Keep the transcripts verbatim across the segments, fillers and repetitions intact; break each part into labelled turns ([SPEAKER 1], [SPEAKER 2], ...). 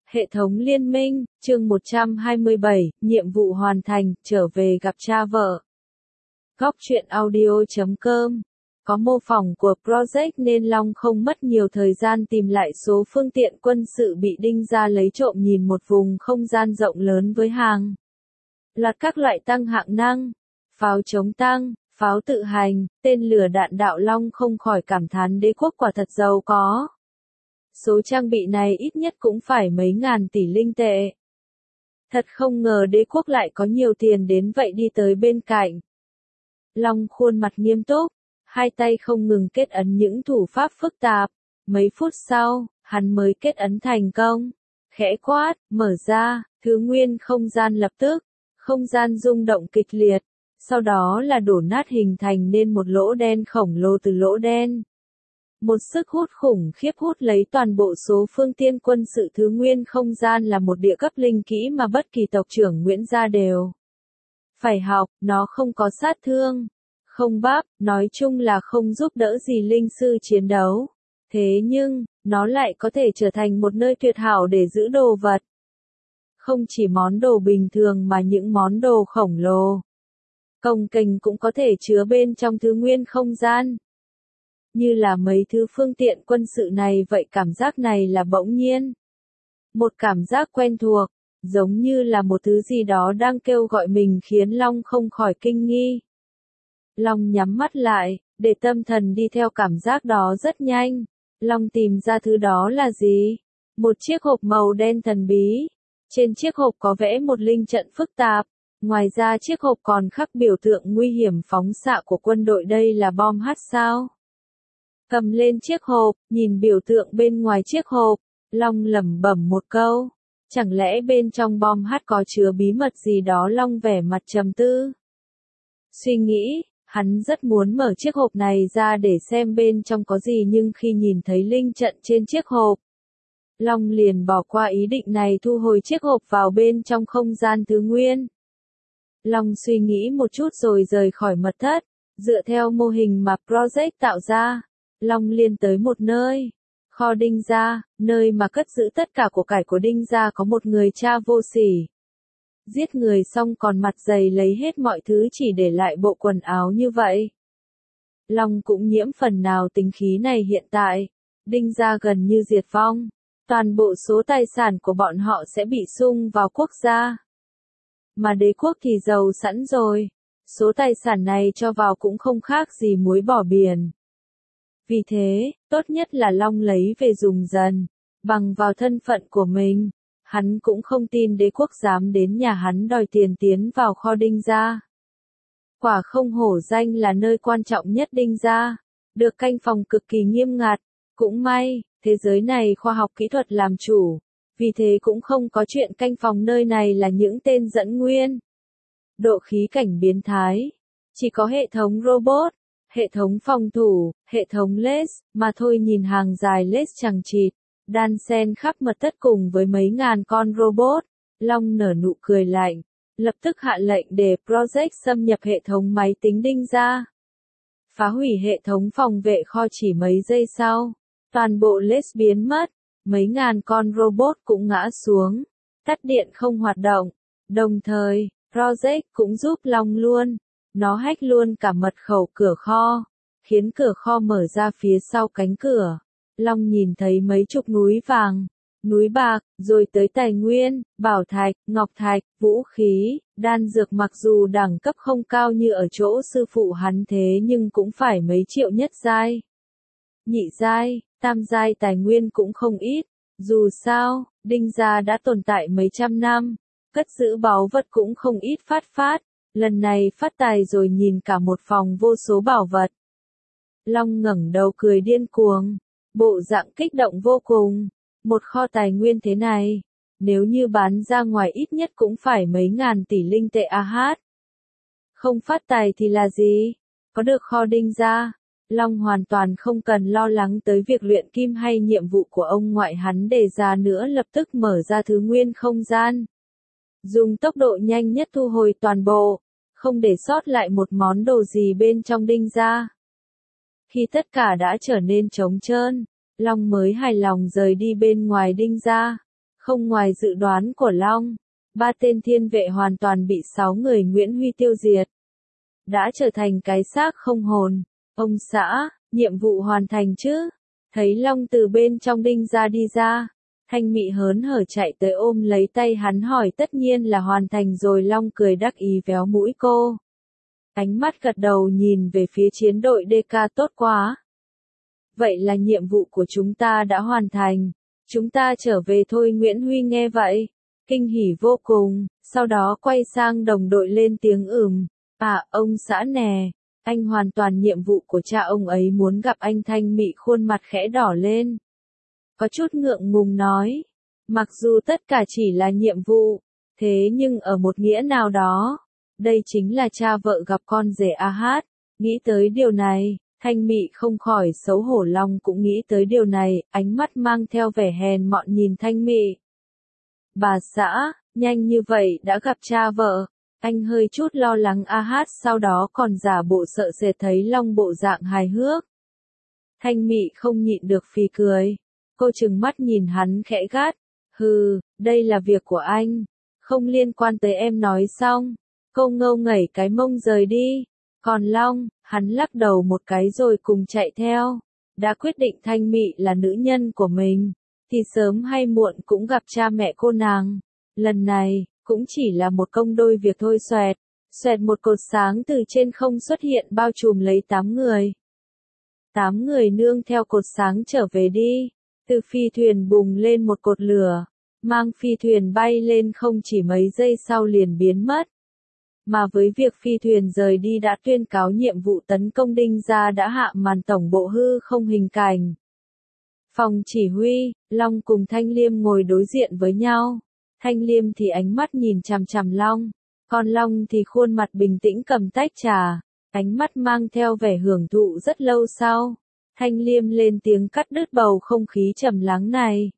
[SPEAKER 1] Hệ thống liên minh, chương một trăm hai mươi bảy, nhiệm vụ hoàn thành, trở về gặp cha vợ. Góc truyện audio chấm com. Có mô phỏng của project nên Long không mất nhiều thời gian tìm lại số phương tiện quân sự bị Đinh Gia lấy trộm nhìn một vùng không gian rộng lớn với hàng loạt các loại tăng hạng năng, pháo chống tăng, pháo tự hành, tên lửa đạn đạo. Long không khỏi cảm thán đế quốc quả thật giàu có. Số trang bị này ít nhất cũng phải mấy ngàn tỷ linh tệ. Thật không ngờ đế quốc lại có nhiều tiền đến vậy. Đi tới bên cạnh Long khuôn mặt nghiêm túc, hai tay không ngừng kết ấn những thủ pháp phức tạp. Mấy phút sau, hắn mới kết ấn thành công. Khẽ quát, mở ra, thứ nguyên không gian lập tức. Không gian rung động kịch liệt, sau đó là đổ nát hình thành nên một lỗ đen khổng lồ. Từ lỗ đen, một sức hút khủng khiếp hút lấy toàn bộ số phương tiện quân sự. Thứ nguyên không gian là một địa cấp linh kỹ mà bất kỳ tộc trưởng Nguyễn gia đều phải học. Nó không có sát thương, không bắp, nói chung là không giúp đỡ gì linh sư chiến đấu. Thế nhưng, nó lại có thể trở thành một nơi tuyệt hảo để giữ đồ vật. Không chỉ món đồ bình thường mà những món đồ khổng lồ, cồng kềnh cũng có thể chứa bên trong thứ nguyên không gian. Như là mấy thứ phương tiện quân sự này vậy. Cảm giác này là bỗng nhiên. Một cảm giác quen thuộc, giống như là một thứ gì đó đang kêu gọi mình khiến Long không khỏi kinh nghi. Long nhắm mắt lại, để tâm thần đi theo cảm giác đó. Rất nhanh, Long tìm ra thứ đó là gì? Một chiếc hộp màu đen thần bí. Trên chiếc hộp có vẽ một linh trận phức tạp. Ngoài ra chiếc hộp còn khắc biểu tượng nguy hiểm phóng xạ của quân đội. Đây là bom H sao? Cầm lên chiếc hộp, nhìn biểu tượng bên ngoài chiếc hộp, Long lẩm bẩm một câu. Chẳng lẽ bên trong bom H có chứa bí mật gì đó? Long vẻ mặt trầm tư. Suy nghĩ, hắn rất muốn mở chiếc hộp này ra để xem bên trong có gì. Nhưng khi nhìn thấy linh trận trên chiếc hộp, Long liền bỏ qua ý định này, thu hồi chiếc hộp vào bên trong không gian thứ nguyên. Long suy nghĩ một chút rồi rời khỏi mật thất. Dựa theo mô hình mà project tạo ra, Long liền tới một nơi, kho Đinh Gia, nơi mà cất giữ tất cả của cải của Đinh Gia. Có một người cha vô sỉ, giết người xong còn mặt dày lấy hết mọi thứ chỉ để lại bộ quần áo như vậy. Long cũng nhiễm phần nào tính khí này. Hiện tại, Đinh Gia gần như diệt vong. Toàn bộ số tài sản của bọn họ sẽ bị sung vào quốc gia. Mà đế quốc thì giàu sẵn rồi. Số tài sản này cho vào cũng không khác gì muối bỏ biển. Vì thế, tốt nhất là Long lấy về dùng dần. Bằng vào thân phận của mình, hắn cũng không tin đế quốc dám đến nhà hắn đòi tiền tiến vào kho Đinh Gia. Quả không hổ danh là nơi quan trọng nhất Đinh Gia, được canh phòng cực kỳ nghiêm ngặt. Cũng may, thế giới này khoa học kỹ thuật làm chủ, vì thế cũng không có chuyện canh phòng nơi này là những tên dẫn nguyên. Độ khí cảnh biến thái, chỉ có hệ thống robot, hệ thống phòng thủ, hệ thống lết mà thôi. Nhìn hàng dài lết chằng chịt, đan xen khắp mật thất cùng với mấy ngàn con robot, Long nở nụ cười lạnh, lập tức hạ lệnh để project xâm nhập hệ thống máy tính Đinh Gia, phá hủy hệ thống phòng vệ kho. Chỉ mấy giây sau, toàn bộ lết biến mất, mấy ngàn con robot cũng ngã xuống, tắt điện không hoạt động. Đồng thời, project cũng giúp Long luôn. Nó hack luôn cả mật khẩu cửa kho, khiến cửa kho mở ra. Phía sau cánh cửa, Long nhìn thấy mấy chục núi vàng, núi bạc, rồi tới tài nguyên, bảo thạch, ngọc thạch, vũ khí, đan dược. Mặc dù đẳng cấp không cao như ở chỗ sư phụ hắn, thế nhưng cũng phải mấy triệu nhất giai, nhị giai, tam giai tài nguyên cũng không ít. Dù sao, Đinh Gia đã tồn tại mấy trăm năm, cất giữ báu vật cũng không ít. Phát phát, lần này phát tài rồi. Nhìn cả một phòng vô số bảo vật, Long ngẩng đầu cười điên cuồng, bộ dạng kích động vô cùng. Một kho tài nguyên thế này, nếu như bán ra ngoài ít nhất cũng phải mấy ngàn tỷ linh tệ. A hát, không phát tài thì là gì? Có được kho Đinh Gia, Long hoàn toàn không cần lo lắng tới việc luyện kim hay nhiệm vụ của ông ngoại hắn đề ra nữa. Lập tức mở ra thứ nguyên không gian, dùng tốc độ nhanh nhất thu hồi toàn bộ, không để sót lại một món đồ gì bên trong Đinh Gia. Khi tất cả đã trở nên trống trơn, Long mới hài lòng rời đi bên ngoài Đinh Gia. Không ngoài dự đoán của Long, ba tên thiên vệ hoàn toàn bị sáu người Nguyễn Huy tiêu diệt. Đã trở thành cái xác không hồn. Ông xã, nhiệm vụ hoàn thành chứ? Thấy Long từ bên trong đinh ra đi ra. Thanh Mị hớn hở chạy tới ôm lấy tay hắn hỏi tất nhiên là hoàn thành rồi. Long cười đắc ý véo mũi cô. Ánh mắt gật đầu nhìn về phía chiến đội đê ca tốt quá. Vậy là nhiệm vụ của chúng ta đã hoàn thành. Chúng ta trở về thôi. Nguyễn Huy nghe vậy. Kinh hỉ vô cùng, sau đó quay sang đồng đội lên tiếng ừm. À, ông xã nè. Anh hoàn toàn nhiệm vụ của cha ông ấy muốn gặp anh. Thanh Mị khuôn mặt khẽ đỏ lên. Có chút ngượng ngùng nói. Mặc dù tất cả chỉ là nhiệm vụ, thế nhưng ở một nghĩa nào đó, đây chính là cha vợ gặp con rể a hát. Nghĩ tới điều này, Thanh Mị không khỏi xấu hổ. Long cũng nghĩ tới điều này, ánh mắt mang theo vẻ hèn mọn nhìn Thanh Mị. Bà xã, nhanh như vậy đã gặp cha vợ. Anh hơi chút lo lắng a hát sau đó còn giả bộ sợ sệt thấy Long bộ dạng hài hước. Thanh Mị không nhịn được phì cười. Cô trừng mắt nhìn hắn khẽ gắt. Hừ, đây là việc của anh. Không liên quan tới em nói xong. Cô ngâu ngẩy cái mông rời đi. Còn Long, hắn lắc đầu một cái rồi cùng chạy theo. Đã quyết định Thanh Mị là nữ nhân của mình, thì sớm hay muộn cũng gặp cha mẹ cô nàng. Lần này, cũng chỉ là một công đôi việc thôi. Xoẹt, xoẹt một cột sáng từ trên không xuất hiện bao trùm lấy tám người. Tám người nương theo cột sáng trở về đi. Từ phi thuyền bùng lên một cột lửa, mang phi thuyền bay lên không chỉ mấy giây sau liền biến mất. Mà với việc phi thuyền rời đi đã tuyên cáo nhiệm vụ tấn công đinh gia đã hạ màn. Tổng bộ hư không hình cảnh. Phòng chỉ huy, Long cùng Thanh Liêm ngồi đối diện với nhau. Thanh Liêm thì ánh mắt nhìn chằm chằm Long, còn Long thì khuôn mặt bình tĩnh cầm tách trà, ánh mắt mang theo vẻ hưởng thụ. Rất lâu sau, Thanh Liêm lên tiếng cắt đứt bầu không khí trầm lắng này.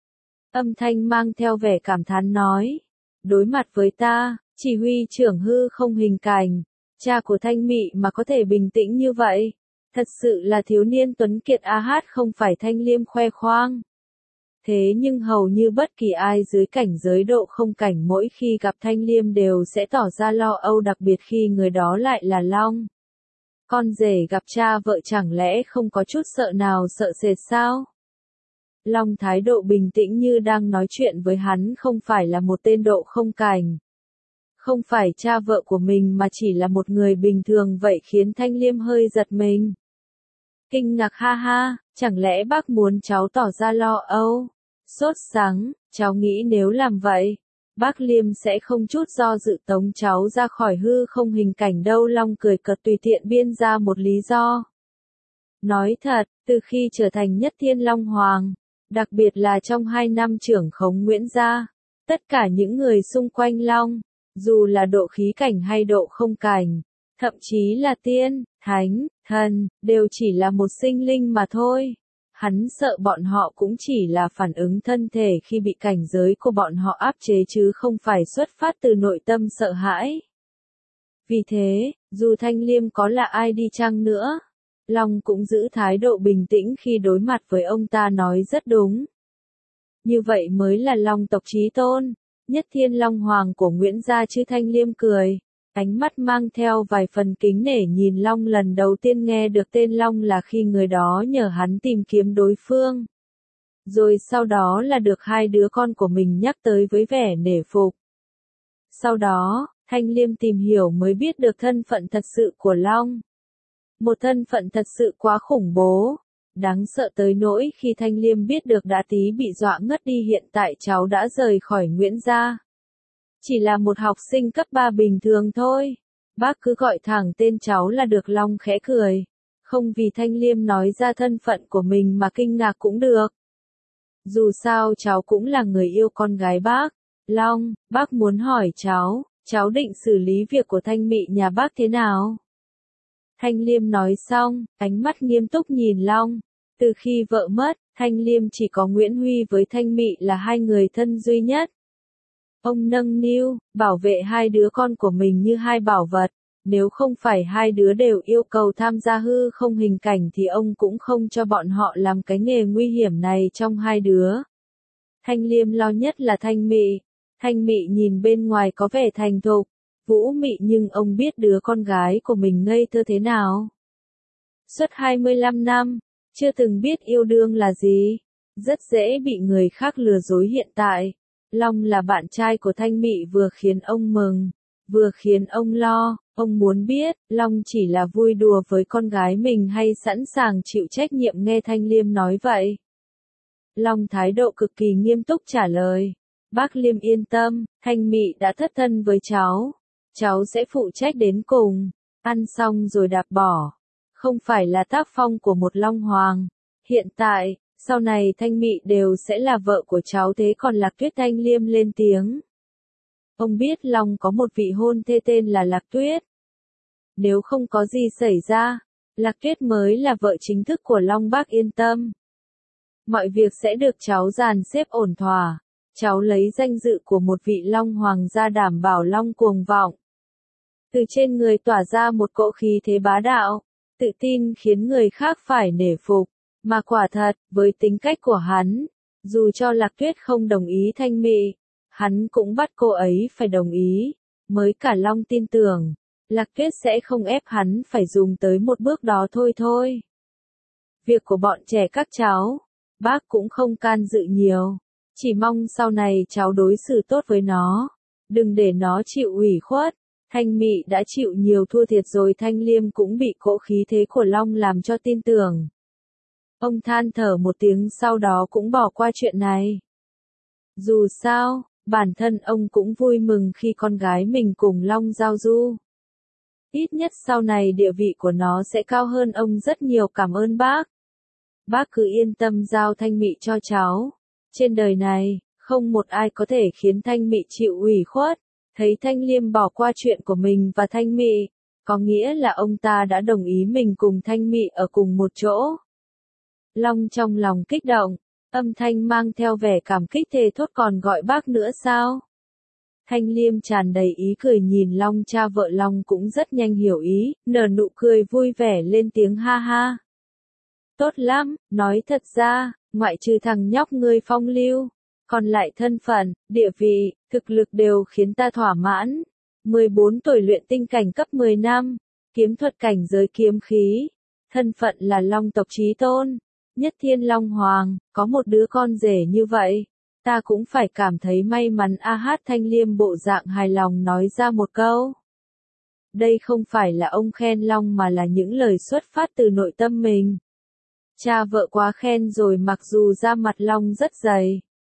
[SPEAKER 1] Âm thanh mang theo vẻ cảm thán nói, đối mặt với ta, chỉ huy trưởng hư không hình cảnh, cha của Thanh Mị mà có thể bình tĩnh như vậy, thật sự là thiếu niên tuấn kiệt a hát. Không phải Thanh Liêm khoe khoang. Thế nhưng hầu như bất kỳ ai dưới cảnh giới độ không cảnh mỗi khi gặp Thanh Liêm đều sẽ tỏ ra lo âu, đặc biệt khi người đó lại là Long. Con rể gặp cha vợ chẳng lẽ không có chút sợ nào sợ sệt sao? Long thái độ bình tĩnh như đang nói chuyện với hắn, không phải là một tên độ không cảnh. Không phải cha vợ của mình mà chỉ là một người bình thường, vậy khiến Thanh Liêm hơi giật mình. Kinh ngạc ha ha, chẳng lẽ bác muốn cháu tỏ ra lo âu? Sốt sắng, cháu nghĩ nếu làm vậy, bác Liêm sẽ không chút do dự tống cháu ra khỏi hư không hình cảnh đâu. Long cười cợt tùy tiện biên ra một lý do. Nói thật, từ khi trở thành Nhất Thiên Long Hoàng, đặc biệt là trong hai năm trưởng khống Nguyễn gia, tất cả những người xung quanh Long, dù là độ khí cảnh hay độ không cảnh, thậm chí là tiên, thánh, thần, đều chỉ là một sinh linh mà thôi. Hắn sợ bọn họ cũng chỉ là phản ứng thân thể khi bị cảnh giới của bọn họ áp chế chứ không phải xuất phát từ nội tâm sợ hãi. Vì thế, dù Thanh Liêm có là ai đi chăng nữa, Long cũng giữ thái độ bình tĩnh khi đối mặt với ông ta. Nói rất đúng. Như vậy mới là Long tộc chí tôn, Nhất Thiên Long Hoàng của Nguyễn gia chứ. Thanh Liêm cười, ánh mắt mang theo vài phần kính nể nhìn Long. Lần đầu tiên nghe được tên Long là khi người đó nhờ hắn tìm kiếm đối phương. Rồi sau đó là được hai đứa con của mình nhắc tới với vẻ nể phục. Sau đó, Thanh Liêm tìm hiểu mới biết được thân phận thật sự của Long. Một thân phận thật sự quá khủng bố, đáng sợ tới nỗi khi Thanh Liêm biết được đã tí bị dọa ngất đi. Hiện tại cháu đã rời khỏi Nguyễn gia. Chỉ là một học sinh cấp ba bình thường thôi. Bác cứ gọi thẳng tên cháu là được. Long khẽ cười. Không vì Thanh Liêm nói ra thân phận của mình mà kinh ngạc cũng được. Dù sao cháu cũng là người yêu con gái bác. Long, bác muốn hỏi cháu, cháu định xử lý việc của Thanh Mị nhà bác thế nào? Thanh Liêm nói xong, ánh mắt nghiêm túc nhìn Long. Từ khi vợ mất, Thanh Liêm chỉ có Nguyễn Huy với Thanh Mị là hai người thân duy nhất. Ông nâng niu, bảo vệ hai đứa con của mình như hai bảo vật. Nếu không phải hai đứa đều yêu cầu tham gia hư không hình cảnh thì ông cũng không cho bọn họ làm cái nghề nguy hiểm này trong hai đứa. Thanh Liêm lo nhất là Thanh Mị. Thanh Mị nhìn bên ngoài có vẻ thành thục, vũ mị nhưng ông biết đứa con gái của mình ngây thơ thế nào. Suốt hai mươi lăm năm, chưa từng biết yêu đương là gì, rất dễ bị người khác lừa dối hiện tại. Long là bạn trai của Thanh Mị vừa khiến ông mừng, vừa khiến ông lo. Ông muốn biết, Long chỉ là vui đùa với con gái mình hay sẵn sàng chịu trách nhiệm nghe Thanh Liêm nói vậy. Long thái độ cực kỳ nghiêm túc trả lời. Bác Liêm yên tâm, Thanh Mị đã thất thân với cháu. Cháu sẽ phụ trách đến cùng, ăn xong rồi đạp bỏ. Không phải là tác phong của một Long Hoàng. Hiện tại, sau này Thanh Mị đều sẽ là vợ của cháu thế còn Lạc Tuyết. Thanh Liêm lên tiếng. Ông biết Long có một vị hôn thê tên là Lạc Tuyết. Nếu không có gì xảy ra, Lạc Tuyết mới là vợ chính thức của Long. Bác yên tâm. Mọi việc sẽ được cháu dàn xếp ổn thỏa. Cháu lấy danh dự của một vị Long Hoàng ra đảm bảo Long cuồng vọng. Từ trên người tỏa ra một cỗ khí thế bá đạo, tự tin khiến người khác phải nể phục. Mà quả thật, với tính cách của hắn, dù cho Lạc Tuyết không đồng ý Thanh Mị, hắn cũng bắt cô ấy phải đồng ý. Mới cả Long tin tưởng, Lạc Tuyết sẽ không ép hắn phải dùng tới một bước đó thôi thôi. Việc của bọn trẻ các cháu, bác cũng không can dự nhiều. Chỉ mong sau này cháu đối xử tốt với nó. Đừng để nó chịu ủy khuất. Thanh Mị đã chịu nhiều thua thiệt rồi. Thanh Liêm cũng bị cỗ khí thế của Long làm cho tin tưởng. Ông than thở một tiếng sau đó cũng bỏ qua chuyện này. Dù sao, bản thân ông cũng vui mừng khi con gái mình cùng Long giao du. Ít nhất sau này địa vị của nó sẽ cao hơn ông rất nhiều. Cảm ơn bác. Bác cứ yên tâm giao Thanh Mị cho cháu. Trên đời này, không một ai có thể khiến Thanh Mị chịu ủy khuất. Thấy Thanh Liêm bỏ qua chuyện của mình và Thanh Mị, có nghĩa là ông ta đã đồng ý mình cùng Thanh Mị ở cùng một chỗ. Long trong lòng kích động, âm thanh mang theo vẻ cảm kích thề thốt. Còn gọi bác nữa sao? Thanh Liêm tràn đầy ý cười nhìn Long. Cha vợ Long cũng rất nhanh hiểu ý, nở nụ cười vui vẻ lên tiếng ha ha. Tốt lắm, nói thật ra, ngoại trừ thằng nhóc ngươi phong lưu, còn lại thân phận, địa vị, thực lực đều khiến ta thỏa mãn. mười bốn tuổi luyện tinh cảnh cấp mười năm, kiếm thuật cảnh giới kiếm khí, thân phận là Long tộc chí tôn, nhất thiên Long Hoàng, có một đứa con rể như vậy, ta cũng phải cảm thấy may mắn. A hát Thanh Liêm bộ dạng hài lòng nói ra một câu. Đây không phải là ông khen Long mà là những lời xuất phát từ nội tâm mình. Cha vợ quá khen rồi. Mặc dù da mặt Long rất dày,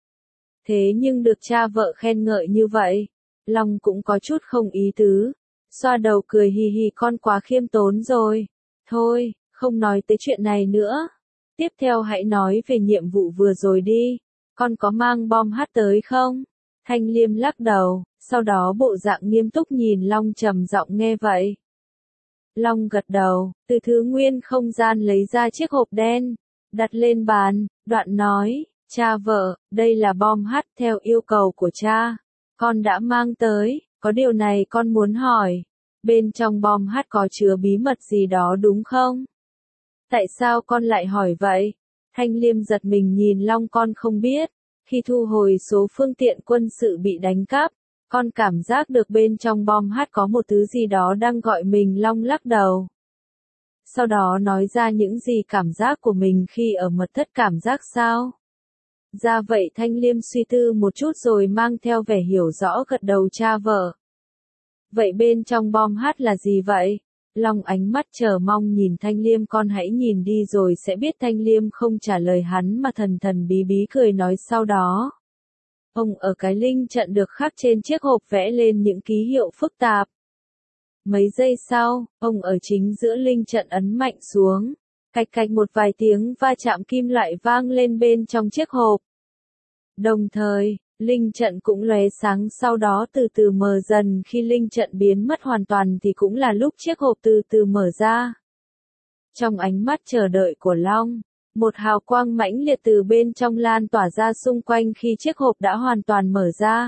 [SPEAKER 1] thế nhưng được cha vợ khen ngợi như vậy, Long cũng có chút không ý tứ. Xoa đầu cười hì hì. Con quá khiêm tốn rồi. Thôi, không nói tới chuyện này nữa. Tiếp theo hãy nói về nhiệm vụ vừa rồi đi. Con có mang bom hát tới không? Thanh Liêm lắc đầu, sau đó bộ dạng nghiêm túc nhìn Long trầm giọng. Nghe vậy. Long gật đầu, từ thứ nguyên không gian lấy ra chiếc hộp đen, đặt lên bàn, đoạn nói, cha vợ, đây là bom hát theo yêu cầu của cha. Con đã mang tới, có điều này con muốn hỏi. Bên trong bom hát có chứa bí mật gì đó đúng không? Tại sao con lại hỏi vậy? Thanh Liêm giật mình nhìn Long. Con không biết, khi thu hồi số phương tiện quân sự bị đánh cắp, con cảm giác được bên trong bom hát có một thứ gì đó đang gọi mình. Long lắc đầu. Sau đó nói ra những gì cảm giác của mình khi ở mật thất. Cảm giác sao? Ra vậy. Thanh Liêm suy tư một chút rồi mang theo vẻ hiểu rõ gật đầu. Cha vợ. Vậy bên trong bom hát là gì vậy? Long ánh mắt chờ mong nhìn Thanh Liêm. Con hãy nhìn đi rồi sẽ biết. Thanh Liêm không trả lời hắn mà thần thần bí bí cười nói. Sau đó, ông ở cái linh trận được khắc trên chiếc hộp vẽ lên những ký hiệu phức tạp. Mấy giây sau, ông ở chính giữa linh trận ấn mạnh xuống. Cạch cạch một vài tiếng va chạm kim loại vang lên bên trong chiếc hộp. Đồng thời, linh trận cũng lóe sáng sau đó từ từ mờ dần. Khi linh trận biến mất hoàn toàn thì cũng là lúc chiếc hộp từ từ mở ra. Trong ánh mắt chờ đợi của Long, một hào quang mãnh liệt từ bên trong lan tỏa ra xung quanh khi chiếc hộp đã hoàn toàn mở ra.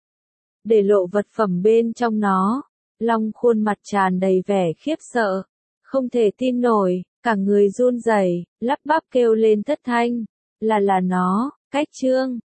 [SPEAKER 1] Để lộ vật phẩm bên trong nó, Long khuôn mặt tràn đầy vẻ khiếp sợ, không thể tin nổi, cả người run rẩy, lắp bắp kêu lên thất thanh, là là nó, cách chương.